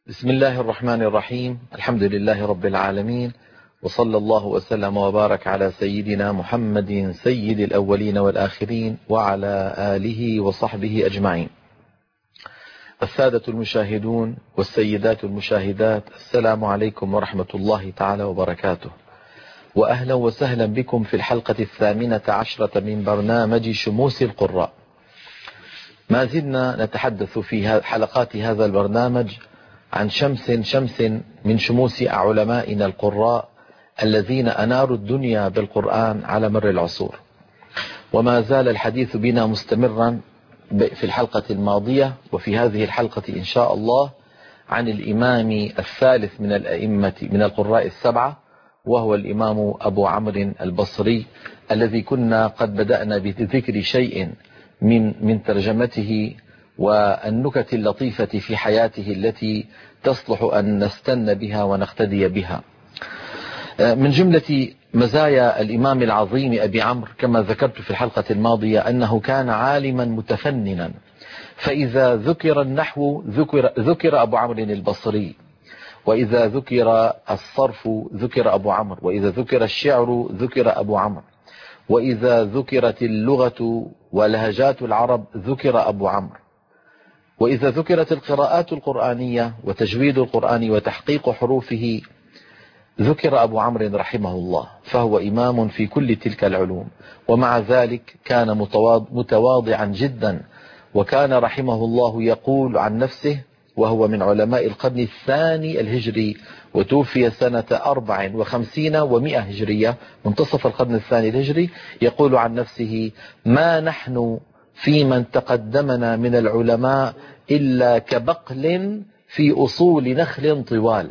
بسم الله الرحمن الرحيم. الحمد لله رب العالمين، وصلى الله وسلم وبارك على سيدنا محمد سيد الأولين والآخرين وعلى آله وصحبه أجمعين. السادة المشاهدون والسيدات المشاهدات، السلام عليكم ورحمة الله تعالى وبركاته، وأهلا وسهلا بكم في الحلقة 18 من برنامج شموس القراء. ما زلنا نتحدث في حلقات هذا البرنامج عن شمس من شموس علمائنا القراء الذين أناروا الدنيا بالقرآن على مر العصور. وما زال الحديث بنا مستمرا في الحلقة الماضية وفي هذه الحلقة إن شاء الله عن الإمام الثالث من الأئمة من القراء السبعة، وهو الإمام أبو عمرو البصري، الذي كنا قد بدأنا بذكر شيء من ترجمته والنكت اللطيفة في حياته التي تصلح أن نستن بها ونقتدي بها. من جملة مزايا الإمام العظيم أبي عمرو كما ذكرت في الحلقة الماضية أنه كان عالما متفننا، فإذا ذكر النحو ذكر أبو عمرو البصري، وإذا ذكر الصرف ذكر أبو عمرو، وإذا ذكر الشعر ذكر أبو عمرو، وإذا ذكرت اللغة ولهجات العرب ذكر أبو عمرو، وإذا ذكرت القراءات القرآنية وتجويد القرآن وتحقيق حروفه ذكر أبو عمرو رحمه الله، فهو إمام في كل تلك العلوم. ومع ذلك كان متواضعا جدا، وكان رحمه الله يقول عن نفسه، وهو من علماء القرن الثاني الهجري، وتوفي سنة 54 و100 هجرية، منتصف القرن الثاني الهجري، يقول عن نفسه: ما نحن في من تقدمنا من العلماء إلا كبقل في أصول نخل طوال.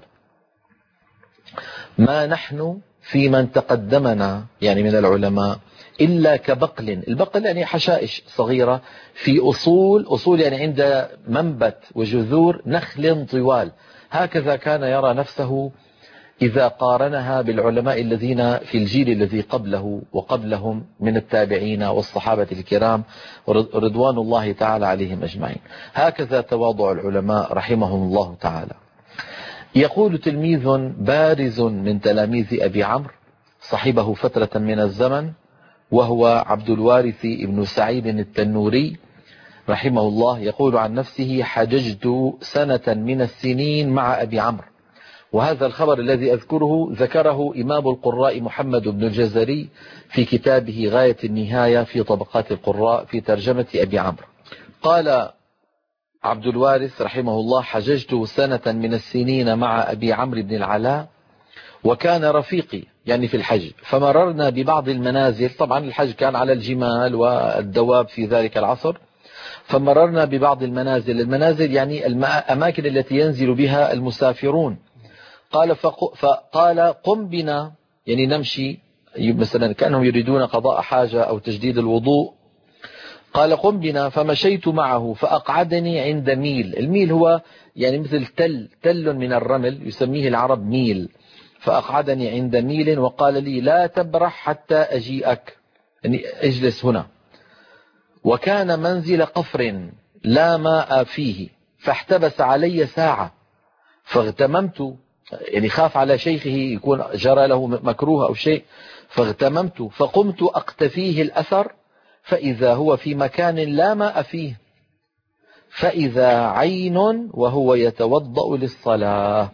ما نحن في من تقدمنا يعني من العلماء إلا كبقل، البقل يعني حشائش صغيرة، في أصول يعني عند منبت وجذور نخل طوال. هكذا كان يرى نفسه إذا قارنها بالعلماء الذين في الجيل الذي قبله وقبلهم من التابعين والصحابة الكرام رضوان الله تعالى عليهم أجمعين. هكذا تواضع العلماء رحمهم الله تعالى. يقول تلميذ بارز من تلاميذ أبي عمرو صحبه فترة من الزمن، وهو عبد الوارث بن سعيد التنوري رحمه الله، يقول عن نفسه: حججت سنة من السنين مع أبي عمرو. وهذا الخبر الذي أذكره ذكره إمام القراء محمد بن الجزري في كتابه غاية النهاية في طبقات القراء في ترجمة أبي عمرو. قال عبد الوارث رحمه الله: حججت سنة من السنين مع أبي عمرو بن العلاء، وكان رفيقي يعني في الحج، فمررنا ببعض المنازل، طبعا الحج كان على الجمال والدواب في ذلك العصر، فمررنا ببعض المنازل يعني الأماكن التي ينزل بها المسافرون. فقال: قم بنا، يعني نمشي، مثلا كانهم يريدون قضاء حاجة أو تجديد الوضوء. قال: قم بنا، فمشيت معه فأقعدني عند ميل. الميل هو يعني مثل تل من الرمل، يسميه العرب ميل. فأقعدني عند ميل وقال لي: لا تبرح حتى أجيئك، يعني اجلس هنا. وكان منزل قفر لا ماء فيه، فاحتبس علي ساعة، فاغتممت، يعني خاف على شيخه يكون جرى له مكروه أو شيء، فاغتممت فقمت أقتفيه الأثر، فإذا هو في مكان لا ماء فيه، فإذا عين وهو يتوضأ للصلاة.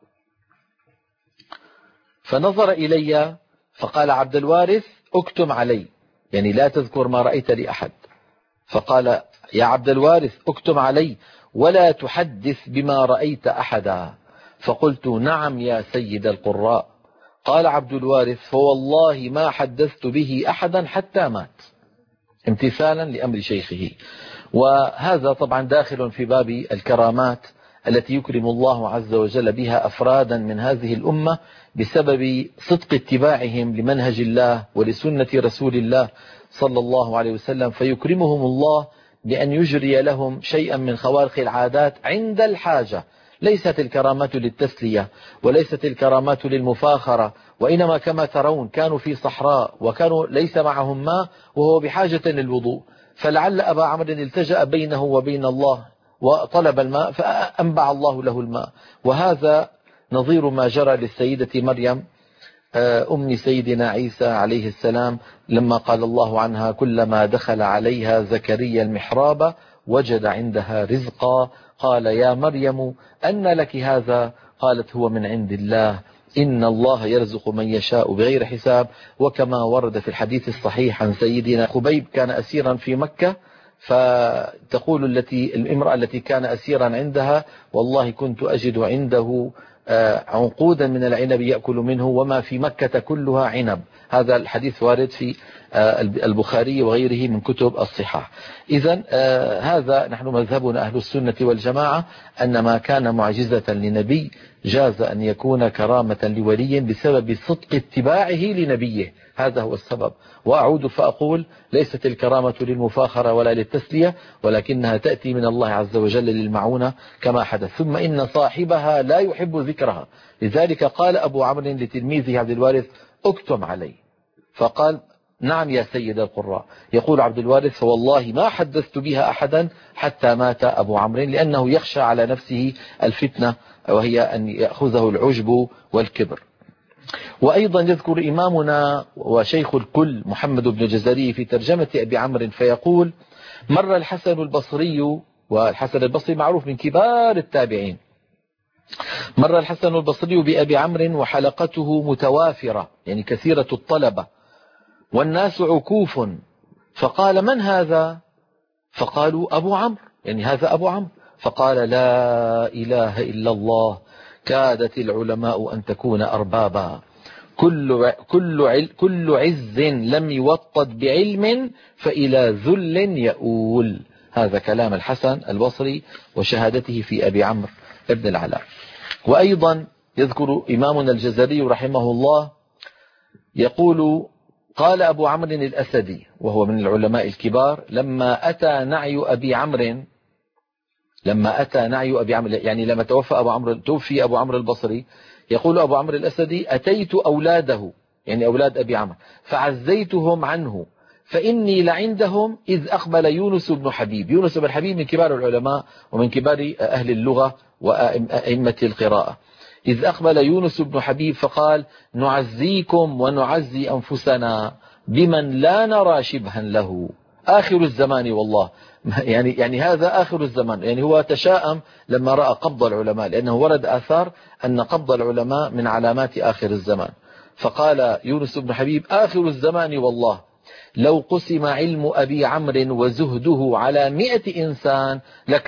فنظر إلي فقال عبد الوارث: اكتم علي، يعني لا تذكر ما رأيت لأحد. فقال: يا عبد الوارث اكتم علي ولا تحدث بما رأيت أحدا. فقلت: نعم يا سيد القراء. قال عبد الوارث: فوالله ما حدثت به أحدا حتى مات، امتثالا لأمر شيخه. وهذا طبعا داخل في باب الكرامات التي يكرم الله عز وجل بها أفرادا من هذه الأمة بسبب صدق اتباعهم لمنهج الله ولسنة رسول الله صلى الله عليه وسلم، فيكرمهم الله بأن يجري لهم شيئا من خوارق العادات عند الحاجة. ليست الكرامات للتسلية، وليست الكرامات للمفاخرة، وإنما كما ترون كانوا في صحراء وكانوا ليس معهم ماء وهو بحاجة للوضوء، فلعل أبا عمرو التجأ بينه وبين الله وطلب الماء فأنبع الله له الماء. وهذا نظير ما جرى للسيدة مريم أم سيدنا عيسى عليه السلام، لما قال الله عنها: كلما دخل عليها زكريا المحراب وجد عندها رزقا قال يا مريم أن لك هذا؟ قالت هو من عند الله إن الله يرزق من يشاء بغير حساب. وكما ورد في الحديث الصحيح عن سيدنا خبيب كان أسيرا في مكة، فتقول الامرأة التي كان أسيرا عندها: والله كنت أجد عنده عنقودا من العنب يأكل منه وما في مكة كلها عنب. هذا الحديث وارد في البخاري وغيره من كتب الصحاح. إذن هذا نحن مذهبنا أهل السنة والجماعة، أن ما كان معجزة لنبي جاز أن يكون كرامة لولي بسبب صدق اتباعه لنبيه، هذا هو السبب. وأعود فأقول: ليست الكرامة للمفاخرة ولا للتسلية، ولكنها تأتي من الله عز وجل للمعونة كما حدث. ثم إن صاحبها لا يحب ذكرها، لذلك قال أبو عمرو لتلميذه عبد الوارث: اكتم علي. فقال: نعم يا سيد القراء. يقول عبد الوارث: فوالله ما حدثت بها أحدا حتى مات أبو عمرو، لأنه يخشى على نفسه الفتنة، وهي أن يأخذه العجب والكبر. وأيضا يذكر إمامنا وشيخ الكل محمد بن جزري في ترجمة أبي عمرو فيقول: مر الحسن البصري، والحسن البصري معروف من كبار التابعين، مر الحسن البصري بأبي عمرو وحلقته متوافرة، يعني كثيرة الطلبة، والناس عكوف، فقال: من هذا؟ فقالوا: أبو عمرو، يعني هذا أبو عمرو. فقال: لا إله إلا الله، كادت العلماء أن تكون أربابا، كل عز لم يوطد بعلم فإلى ذل يؤول. هذا كلام الحسن البصري وشهادته في أبي عمرو ابن العلاء. وأيضا يذكر إمامنا الجزري رحمه الله يقول: قال أبو عمرو الأسدي وهو من العلماء الكبار: لما أتى نعي أبي عمرو، يعني لما توفي أبو عمرو البصري، يقول أبو عمرو الأسدي: أتيت أولاده، يعني أولاد أبي عمرو، فعزيتهم عنه، فإني لعندهم إذ أقبل يونس بن حبيب. يونس بن حبيب من كبار العلماء ومن كبار أهل اللغة وأئمة القراءة. إذ أقبل يونس بن حبيب فقال: نعزيكم ونعزي أنفسنا بمن لا نرى شبها له. آخر الزمان والله، يعني هذا آخر الزمان، يعني هو تشاءم لما رأى قبض العلماء، لأنه ورد آثار أن قبض العلماء من علامات آخر الزمان. فقال يونس بن حبيب: آخر الزمان والله لو قسم علم أبي عمرو وزهده على 100 إنسان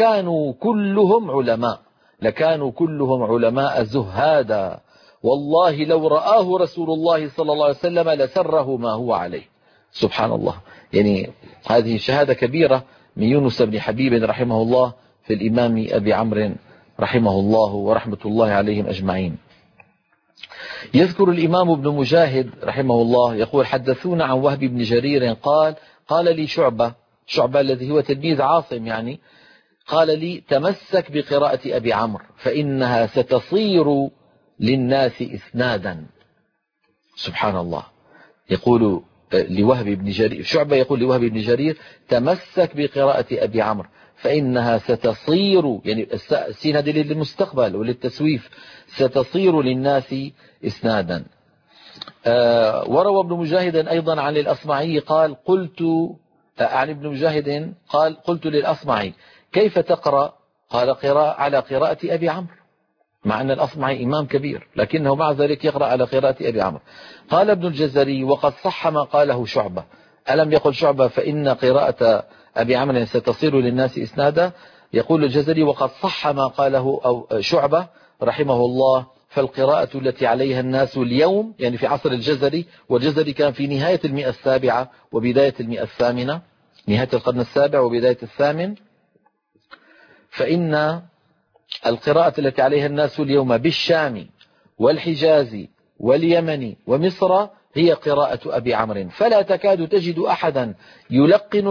لكانوا كلهم علماء زهادا، والله لو رآه رسول الله صلى الله عليه وسلم لسره ما هو عليه. سبحان الله، يعني هذه شهادة كبيرة من يونس بن حبيب رحمه الله في الإمام أبي عمرو رحمه الله ورحمة الله عليهم أجمعين. يذكر الإمام ابن مجاهد رحمه الله يقول: حدثونا عن وهب بن جرير قال لي شعبة الذي هو تلميذ عاصم، يعني قال لي: تمسك بقراءة أبي عمرو فإنها ستصير للناس إسنادا. سبحان الله، يقول لوهب بن جرير، شعبة يقول لوهب بن جرير: تمسك بقراءة أبي عمرو فإنها ستصير، يعني السين هذه للمستقبل وللتسويف، ستصير للناس إسنادا. وروى ابن مجاهد أيضا عن الأصمعي قال: عن ابن مجاهد قلت للأصمعي: كيف تقرأ؟ قال: على قراءة أبي عمرو، مع أن الأصمعي إمام كبير لكنه مع ذلك يقرأ على قراءة أبي عمرو. قال ابن الجزري: وقد صح ما قاله شعبة. ألم يقل شعبة فإن قراءة أبي عمرو ستصير للناس إسنادا؟ يقول الجزري: وقد صح ما قاله شعبة رحمه الله، فالقراءة التي عليها الناس اليوم، يعني في عصر الجزري، والجزري كان في نهاية 107 وبداية 108، نهاية القرن 7 وبداية 8، فإن القراءة التي عليها الناس اليوم بالشام والحجاز واليمن ومصر هي قراءة أبي عمرو، فلا تكاد تجد أحدا يلقن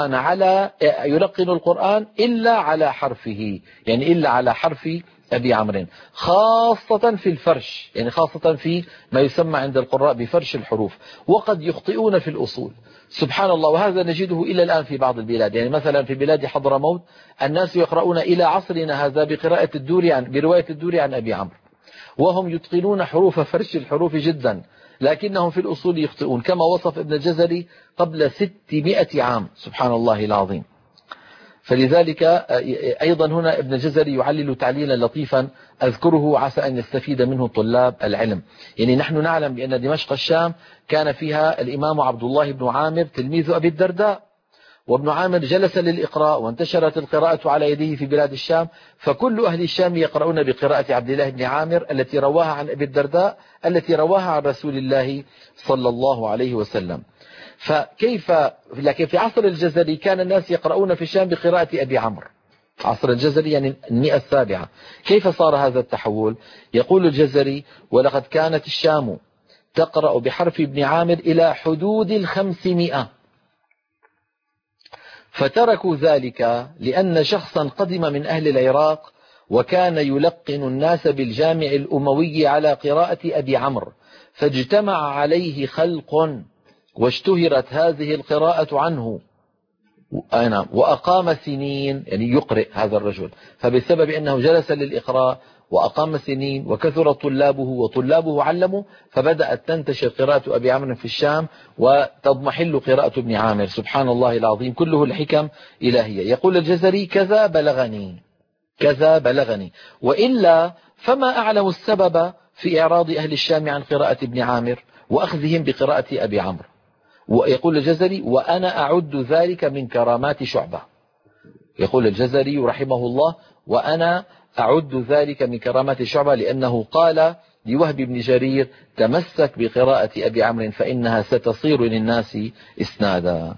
القرآن إلا على حرفه، يعني إلا على حرف أبي عمرو، خاصة في الفرش، يعني خاصة في ما يسمى عند القراء بفرش الحروف، وقد يخطئون في الأصول. سبحان الله، وهذا نجده إلى الآن في بعض البلاد، يعني مثلا في بلاد حضرموت الناس يقرؤون إلى عصرنا هذا برواية الدوري عن أبي عمرو، وهم يتقنون حروف فرش الحروف جدا، لكنهم في الأصول يخطئون، كما وصف ابن الجزري قبل 600 عام. سبحان الله العظيم. فلذلك أيضا هنا ابن الجزري يعلل تعليلا لطيفا أذكره عسى أن يستفيد منه طلاب العلم. يعني نحن نعلم بأن دمشق الشام كان فيها الإمام عبد الله بن عامر تلميذ أبي الدرداء، وابن عامر جلس للإقراء، وانتشرت القراءة على يديه في بلاد الشام، فكل أهل الشام يقرؤون بقراءة عبد الله بن عامر التي رواها عن أبي الدرداء، التي رواها عن رسول الله صلى الله عليه وسلم. لكن في عصر الجزري كان الناس يقرؤون في الشام بقراءة أبي عمرو، عصر الجزري يعني 107. كيف صار هذا التحول؟ يقول الجزري: ولقد كانت الشام تقرأ بحرف ابن عامر إلى حدود 500، فتركوا ذلك لأن شخصا قدم من أهل العراق وكان يلقن الناس بالجامع الأموي على قراءة أبي عمرو، فاجتمع عليه خلق واشتهرت هذه القراءة عنه، وأقام سنين، يعني يقرئ هذا الرجل، فبسبب أنه جلس للإقراء وأقام سنين وكثر طلابه وطلابه علموا، فبدأت تنتشر قراءة أبي عمرو في الشام وتضمحل قراءة ابن عامر. سبحان الله العظيم، كله الحكم إلهية. يقول الجزري: كذا بلغني، وإلا فما أعلم السبب في إعراض أهل الشام عن قراءة ابن عامر وأخذهم بقراءة أبي عمرو. ويقول الجزري: وأنا أعد ذلك من كرامات شعبة. يقول الجزري رحمه الله: وأنا أعد ذلك من كرامات شعبة، لأنه قال لوهب بن جرير: تمسك بقراءة أبي عمرو فإنها ستصير للناس إسنادا.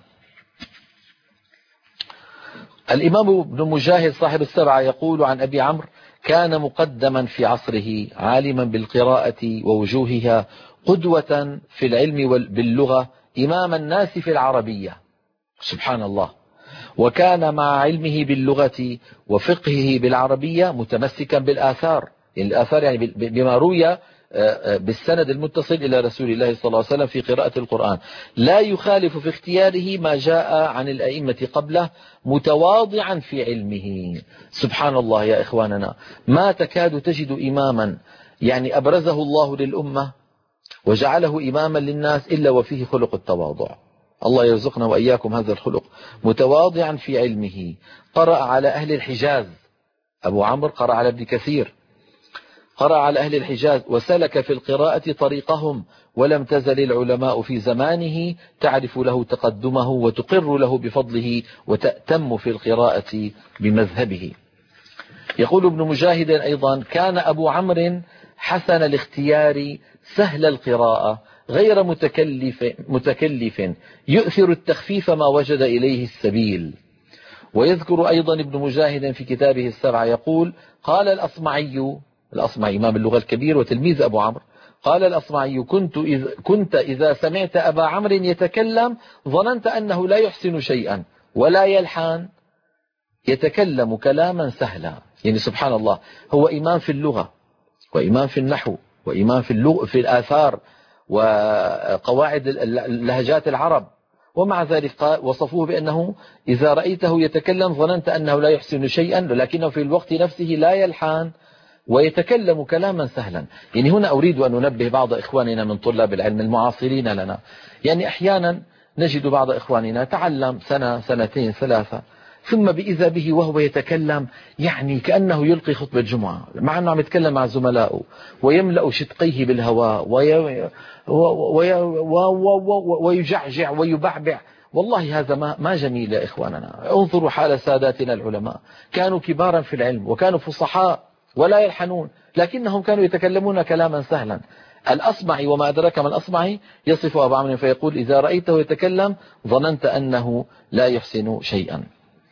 الإمام ابن مجاهد صاحب السبعة يقول عن أبي عمرو: كان مقدما في عصره، عالما بالقراءة ووجوهها، قدوة في العلم باللغة، إمام الناس في العربية. سبحان الله. وكان مع علمه باللغة وفقهه بالعربية متمسكا بالآثار، الآثار يعني بما روي بالسند المتصل إلى رسول الله صلى الله عليه وسلم في قراءة القرآن، لا يخالف في اختياره ما جاء عن الأئمة قبله، متواضعا في علمه. سبحان الله يا إخواننا، ما تكاد تجد إماما يعني أبرزه الله للأمة وجعله إماما للناس إلا وفيه خلق التواضع. الله يرزقنا وإياكم هذا الخلق. متواضعا في علمه، قرأ على أهل الحجاز، أبو عمرو قرأ على ابن كثير، قرأ على أهل الحجاز وسلك في القراءة طريقهم، ولم تزل العلماء في زمانه تعرف له تقدمه وتقر له بفضله وتأتم في القراءة بمذهبه. يقول ابن مجاهد أيضا: كان أبو عمرو حسن الاختيار سهل القراءة غير متكلف، يؤثر التخفيف ما وجد إليه السبيل. ويذكر أيضا ابن مجاهد في كتابه السبعة يقول: قال الأصمعي إمام اللغة الكبير وتلميذ أبو عمرو، قال الأصمعي: كنت إذا سمعت أبا عمرو يتكلم ظننت أنه لا يحسن شيئا ولا يلحن، يتكلم كلاما سهلا. يعني سبحان الله، هو إمام في اللغة وإمام في النحو وإمام في الآثار وقواعد لهجات العرب، ومع ذلك وصفوه بأنه إذا رأيته يتكلم ظننت أنه لا يحسن شيئا، لكنه في الوقت نفسه لا يلحن ويتكلم كلاما سهلا. يعني هنا أريد أن ننبه بعض إخواننا من طلاب العلم المعاصرين لنا، يعني أحيانا نجد بعض إخواننا تعلم سنة سنتين ثلاثة، ثم بإذا به وهو يتكلم يعني كأنه يلقي خطبة جمعة، مع أنه عم يتكلم مع زملائه ويملأ شدقيه بالهواء ويجعجع ويبعبع. والله هذا ما جميل يا إخواننا. انظروا حال ساداتنا العلماء، كانوا كبارا في العلم وكانوا فصحاء ولا يلحنون، لكنهم كانوا يتكلمون كلاما سهلا. الأصمعي وما أدرك ما الأصمعي يصف أبا عمرو فيقول: إذا رأيته يتكلم ظننت أنه لا يحسن شيئا.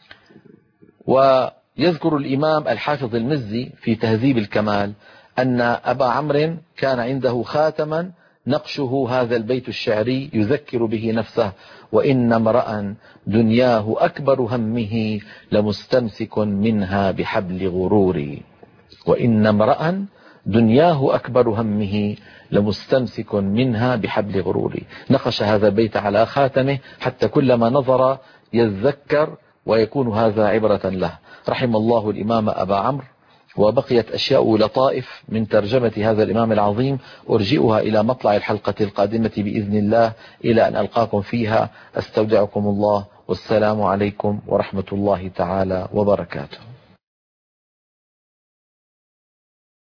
ويذكر الإمام الحافظ المزي في تهذيب الكمال أن أبا عمرو كان عنده خاتما نقشه هذا البيت الشعري يذكر به نفسه: وإن امرأ دنياه أكبر همه لمستمسك منها بحبل غرور. وإن امرأ دنياه أكبر همه لمستمسك منها بحبل غرور. نقش هذا البيت على خاتمه حتى كلما نظر يتذكر ويكون هذا عبرة له. رحم الله الإمام أبا عمرو. وبقيت أشياء لطائف من ترجمة هذا الإمام العظيم أرجئها إلى مطلع الحلقة القادمة بإذن الله، إلى أن ألقاكم فيها. أستودعكم الله، والسلام عليكم ورحمة الله تعالى وبركاته.